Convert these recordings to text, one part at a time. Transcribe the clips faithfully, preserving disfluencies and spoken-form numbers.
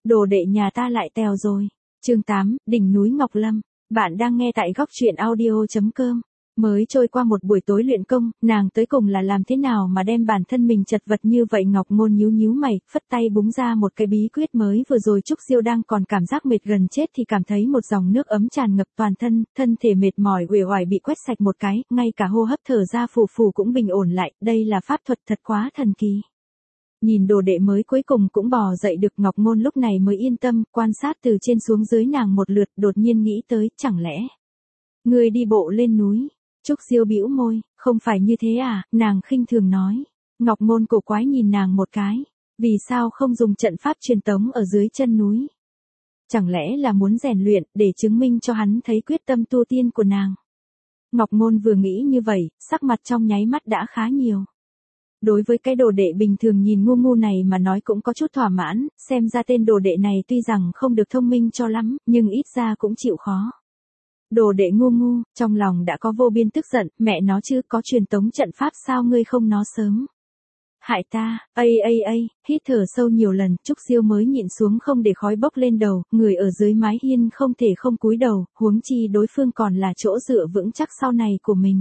Đồ đệ nhà ta lại tèo rồi. Chương tám, đỉnh núi Ngọc Lâm. Bạn đang nghe tại góc truyện audio chấm com. Mới trôi qua một buổi tối luyện công, nàng tới cùng là làm thế nào mà đem bản thân mình chật vật như vậy? Ngọc Ngôn nhíu nhíu mày, phất tay búng ra một cái bí quyết mới. Vừa rồi Trúc Diêu đang còn cảm giác mệt gần chết thì cảm thấy một dòng nước ấm tràn ngập toàn thân, thân thể mệt mỏi uể oải bị quét sạch một cái, ngay cả hô hấp thở ra phù phù cũng bình ổn lại. Đây là pháp thuật thật quá thần kỳ. Nhìn đồ đệ mới cuối cùng cũng bò dậy được, Ngọc Ngôn lúc này mới yên tâm, quan sát từ trên xuống dưới nàng một lượt, đột nhiên nghĩ tới, chẳng lẽ ngươi đi bộ lên núi? Trúc Diêu bĩu môi, không phải như thế à, nàng khinh thường nói. Ngọc Ngôn cổ quái nhìn nàng một cái, vì sao không dùng trận pháp truyền tống ở dưới chân núi? Chẳng lẽ là muốn rèn luyện, để chứng minh cho hắn thấy quyết tâm tu tiên của nàng? Ngọc Ngôn vừa nghĩ như vậy, sắc mặt trong nháy mắt đã khá nhiều. Đối với cái đồ đệ bình thường nhìn ngu ngu này mà nói cũng có chút thỏa mãn, xem ra tên đồ đệ này tuy rằng không được thông minh cho lắm, nhưng ít ra cũng chịu khó. Đồ đệ ngu ngu, trong lòng đã có vô biên tức giận, mẹ nó chứ, có truyền tống trận pháp sao ngươi không nói sớm? Hại ta, ây ây ây, hít thở sâu nhiều lần, Trúc Diêu mới nhịn xuống không để khói bốc lên đầu, người ở dưới mái hiên không thể không cúi đầu, huống chi đối phương còn là chỗ dựa vững chắc sau này của mình.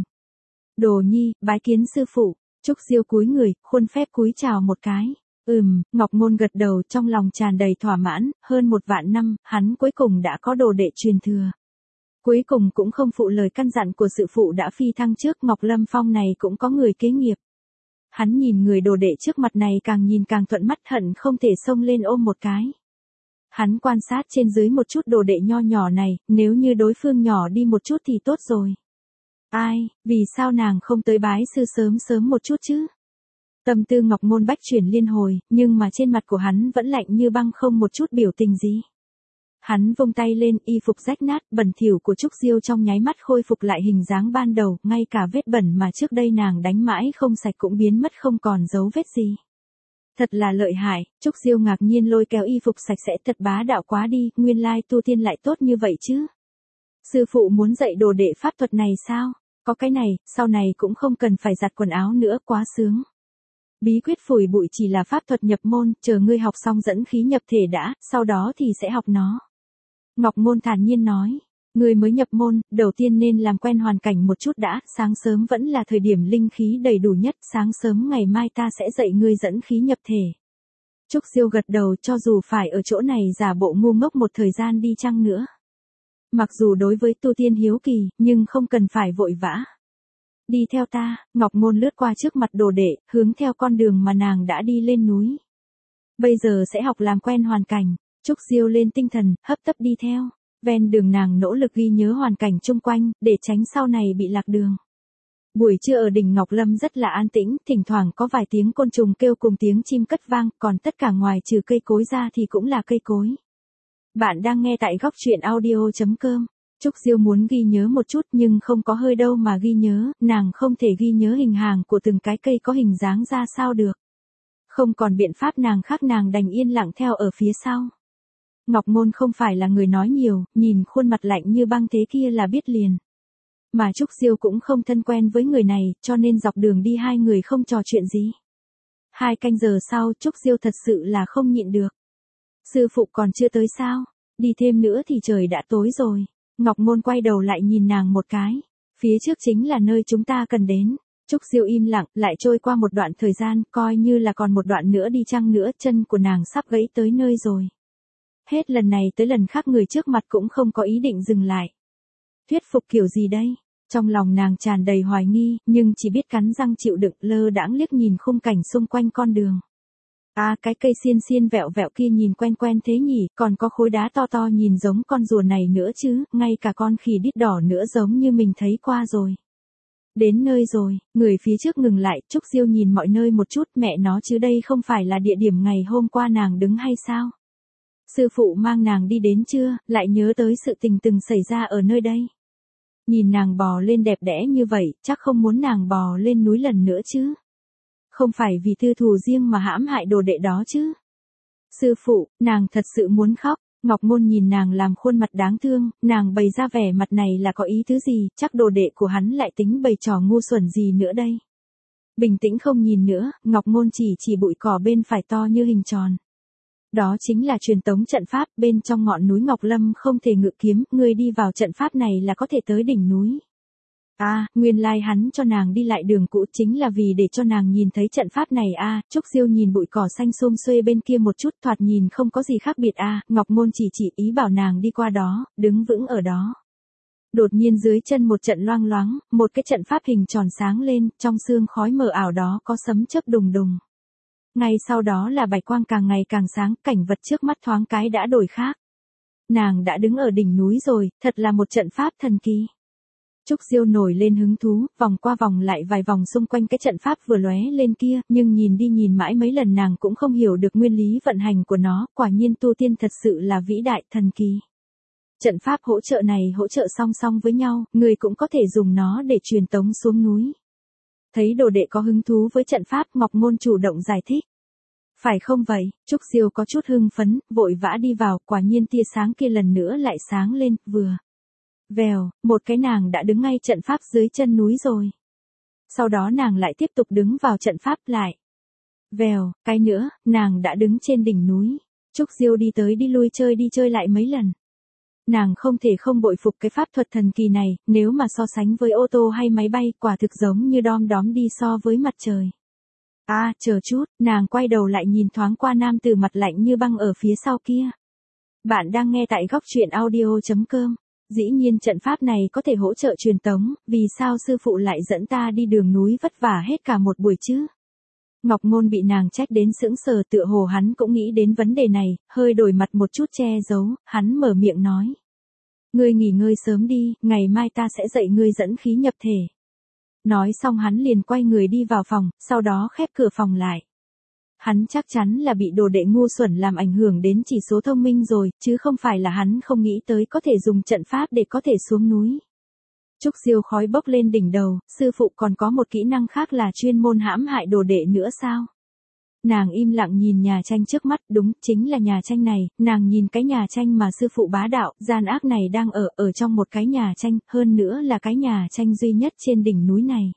Đồ nhi, bái kiến sư phụ. Trúc Diêu cúi người, khuôn phép cúi chào một cái. Ừm, Ngọc Ngôn gật đầu, trong lòng tràn đầy thỏa mãn, hơn một vạn năm, hắn cuối cùng đã có đồ đệ truyền thừa. Cuối cùng cũng không phụ lời căn dặn của sự phụ đã phi thăng trước, Ngọc Lâm Phong này cũng có người kế nghiệp. Hắn nhìn người đồ đệ trước mặt này càng nhìn càng thuận mắt, hận không thể xông lên ôm một cái. Hắn quan sát trên dưới một chút đồ đệ nho nhỏ này, nếu như đối phương nhỏ đi một chút thì tốt rồi. Ai, vì sao nàng không tới bái sư sớm sớm một chút chứ? Tâm tư Ngọc Ngôn bách chuyển liên hồi, nhưng mà trên mặt của hắn vẫn lạnh như băng, không một chút biểu tình gì. Hắn vung tay lên, y phục rách nát, bẩn thỉu của Trúc Diêu trong nháy mắt khôi phục lại hình dáng ban đầu, ngay cả vết bẩn mà trước đây nàng đánh mãi không sạch cũng biến mất không còn dấu vết gì. Thật là lợi hại, Trúc Diêu ngạc nhiên lôi kéo y phục sạch sẽ, thật bá đạo quá đi, nguyên lai tu tiên lại tốt như vậy chứ. Sư phụ muốn dạy đồ đệ pháp thuật này sao? Có cái này, sau này cũng không cần phải giặt quần áo nữa, quá sướng. Bí quyết phủi bụi chỉ là pháp thuật nhập môn, chờ ngươi học xong dẫn khí nhập thể đã, sau đó thì sẽ học nó. Ngọc Ngôn thản nhiên nói, ngươi mới nhập môn, đầu tiên nên làm quen hoàn cảnh một chút đã, sáng sớm vẫn là thời điểm linh khí đầy đủ nhất, sáng sớm ngày mai ta sẽ dạy ngươi dẫn khí nhập thể. Trúc Diêu gật đầu, cho dù phải ở chỗ này giả bộ ngu ngốc một thời gian đi chăng nữa. Mặc dù đối với tu tiên hiếu kỳ, nhưng không cần phải vội vã. Đi theo ta, Ngọc Ngôn lướt qua trước mặt đồ đệ, hướng theo con đường mà nàng đã đi lên núi. Bây giờ sẽ học làm quen hoàn cảnh. Trúc Diêu lên tinh thần, hấp tấp đi theo. Ven đường nàng nỗ lực ghi nhớ hoàn cảnh chung quanh, để tránh sau này bị lạc đường. Buổi trưa ở đỉnh Ngọc Lâm rất là an tĩnh, thỉnh thoảng có vài tiếng côn trùng kêu cùng tiếng chim cất vang, còn tất cả ngoài trừ cây cối ra thì cũng là cây cối. Bạn đang nghe tại góc truyện audio chấm com. Trúc Diêu muốn ghi nhớ một chút nhưng không có hơi đâu mà ghi nhớ, nàng không thể ghi nhớ hình hài của từng cái cây có hình dáng ra sao được. Không còn biện pháp nàng khác, nàng đành yên lặng theo ở phía sau. Ngọc Ngôn không phải là người nói nhiều, nhìn khuôn mặt lạnh như băng thế kia là biết liền. Mà Trúc Diêu cũng không thân quen với người này, cho nên dọc đường đi hai người không trò chuyện gì. Hai canh giờ sau, Trúc Diêu thật sự là không nhịn được. Sư phụ còn chưa tới sao? Đi thêm nữa thì trời đã tối rồi. Ngọc Ngôn quay đầu lại nhìn nàng một cái. Phía trước chính là nơi chúng ta cần đến. Trúc Diêu im lặng, lại trôi qua một đoạn thời gian, coi như là còn một đoạn nữa đi chăng nữa, chân của nàng sắp gãy tới nơi rồi. Hết lần này tới lần khác người trước mặt cũng không có ý định dừng lại. Thuyết phục kiểu gì đây? Trong lòng nàng tràn đầy hoài nghi, nhưng chỉ biết cắn răng chịu đựng, lơ đãng liếc nhìn khung cảnh xung quanh con đường. À, cái cây xiên xiên vẹo vẹo kia nhìn quen quen thế nhỉ, còn có khối đá to to nhìn giống con rùa này nữa chứ, ngay cả con khỉ đít đỏ nữa giống như mình thấy qua rồi. Đến nơi rồi, người phía trước ngừng lại, Trúc Diêu nhìn mọi nơi một chút, mẹ nó chứ đây không phải là địa điểm ngày hôm qua nàng đứng hay sao? Sư phụ mang nàng đi đến chưa, lại nhớ tới sự tình từng xảy ra ở nơi đây. Nhìn nàng bò lên đẹp đẽ như vậy, chắc không muốn nàng bò lên núi lần nữa chứ. Không phải vì tư thù riêng mà hãm hại đồ đệ đó chứ. Sư phụ, nàng thật sự muốn khóc. Ngọc Ngôn nhìn nàng làm khuôn mặt đáng thương, nàng bày ra vẻ mặt này là có ý tứ gì, chắc đồ đệ của hắn lại tính bày trò ngu xuẩn gì nữa đây. Bình tĩnh không nhìn nữa, Ngọc Ngôn chỉ chỉ bụi cỏ bên phải to như hình tròn. Đó chính là truyền tống trận pháp, bên trong ngọn núi Ngọc Lâm không thể ngự kiếm, ngươi đi vào trận pháp này là có thể tới đỉnh núi. À, nguyên lai like hắn cho nàng đi lại đường cũ chính là vì để cho nàng nhìn thấy trận pháp này a. À, Trúc Diêu nhìn bụi cỏ xanh xum xuê bên kia một chút, thoạt nhìn không có gì khác biệt a. À, Ngọc Ngôn chỉ chỉ ý bảo nàng đi qua đó, đứng vững ở đó. Đột nhiên dưới chân một trận loang loáng, một cái trận pháp hình tròn sáng lên, trong sương khói mờ ảo đó có sấm chớp đùng đùng. Ngay sau đó là bạch quang càng ngày càng sáng, cảnh vật trước mắt thoáng cái đã đổi khác. Nàng đã đứng ở đỉnh núi rồi, thật là một trận pháp thần kỳ. Trúc Diêu nổi lên hứng thú, vòng qua vòng lại vài vòng xung quanh cái trận pháp vừa lóe lên kia, nhưng nhìn đi nhìn mãi mấy lần nàng cũng không hiểu được nguyên lý vận hành của nó, quả nhiên tu tiên thật sự là vĩ đại thần kỳ. Trận pháp hỗ trợ này hỗ trợ song song với nhau, người cũng có thể dùng nó để truyền tống xuống núi. Thấy đồ đệ có hứng thú với trận pháp, Ngọc Ngôn chủ động giải thích. Phải không vậy, Trúc Diêu có chút hưng phấn, vội vã đi vào, quả nhiên tia sáng kia lần nữa lại sáng lên, vừa. Vèo, một cái nàng đã đứng ngay trận pháp dưới chân núi rồi. Sau đó nàng lại tiếp tục đứng vào trận pháp lại. Vèo, cái nữa, nàng đã đứng trên đỉnh núi. Trúc Diêu đi tới đi lui chơi đi chơi lại mấy lần. Nàng không thể không bội phục cái pháp thuật thần kỳ này, nếu mà so sánh với ô tô hay máy bay, quả thực giống như đom đóm đi so với mặt trời. À, chờ chút, nàng quay đầu lại nhìn thoáng qua nam tử mặt lạnh như băng ở phía sau kia. Bạn đang nghe tại góc truyện audio chấm com. Dĩ nhiên trận pháp này có thể hỗ trợ truyền tống, vì sao sư phụ lại dẫn ta đi đường núi vất vả hết cả một buổi chứ? Ngọc Ngôn bị nàng trách đến sững sờ, tựa hồ hắn cũng nghĩ đến vấn đề này, hơi đổi mặt một chút che giấu, hắn mở miệng nói. Ngươi nghỉ ngơi sớm đi, ngày mai ta sẽ dạy ngươi dẫn khí nhập thể. Nói xong hắn liền quay người đi vào phòng, sau đó khép cửa phòng lại. Hắn chắc chắn là bị đồ đệ ngu xuẩn làm ảnh hưởng đến chỉ số thông minh rồi, chứ không phải là hắn không nghĩ tới có thể dùng trận pháp để có thể xuống núi. Trúc Diêu khói bốc lên đỉnh đầu, sư phụ còn có một kỹ năng khác là chuyên môn hãm hại đồ đệ nữa sao? Nàng im lặng nhìn nhà tranh trước mắt, đúng, chính là nhà tranh này, nàng nhìn cái nhà tranh mà sư phụ bá đạo, gian ác này đang ở, ở trong một cái nhà tranh, hơn nữa là cái nhà tranh duy nhất trên đỉnh núi này.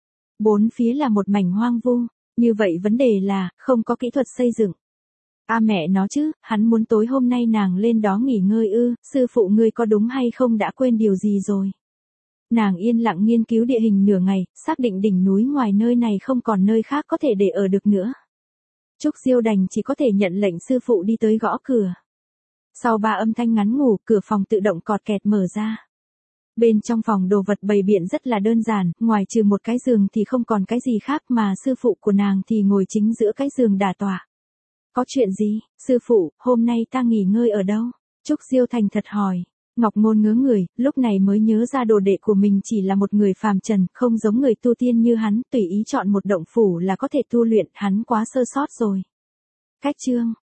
Bốn phía là một mảnh hoang vu, như vậy vấn đề là, không có kỹ thuật xây dựng. A à mẹ nó chứ, hắn muốn tối hôm nay nàng lên đó nghỉ ngơi ư, sư phụ ngươi có đúng hay không đã quên điều gì rồi? Nàng yên lặng nghiên cứu địa hình nửa ngày, xác định đỉnh núi ngoài nơi này không còn nơi khác có thể để ở được nữa. Trúc Diêu đành chỉ có thể nhận lệnh sư phụ đi tới gõ cửa. Sau ba âm thanh ngắn ngủ, cửa phòng tự động cọt kẹt mở ra. Bên trong phòng đồ vật bày biện rất là đơn giản, ngoài trừ một cái giường thì không còn cái gì khác mà sư phụ của nàng thì ngồi chính giữa cái giường đả tọa. Có chuyện gì, sư phụ, hôm nay ta nghỉ ngơi ở đâu? Trúc Diêu thành thật hỏi. Ngọc Ngôn ngớ người, lúc này mới nhớ ra đồ đệ của mình chỉ là một người phàm trần, không giống người tu tiên như hắn, tùy ý chọn một động phủ là có thể tu luyện, hắn quá sơ sót rồi. Cách chương,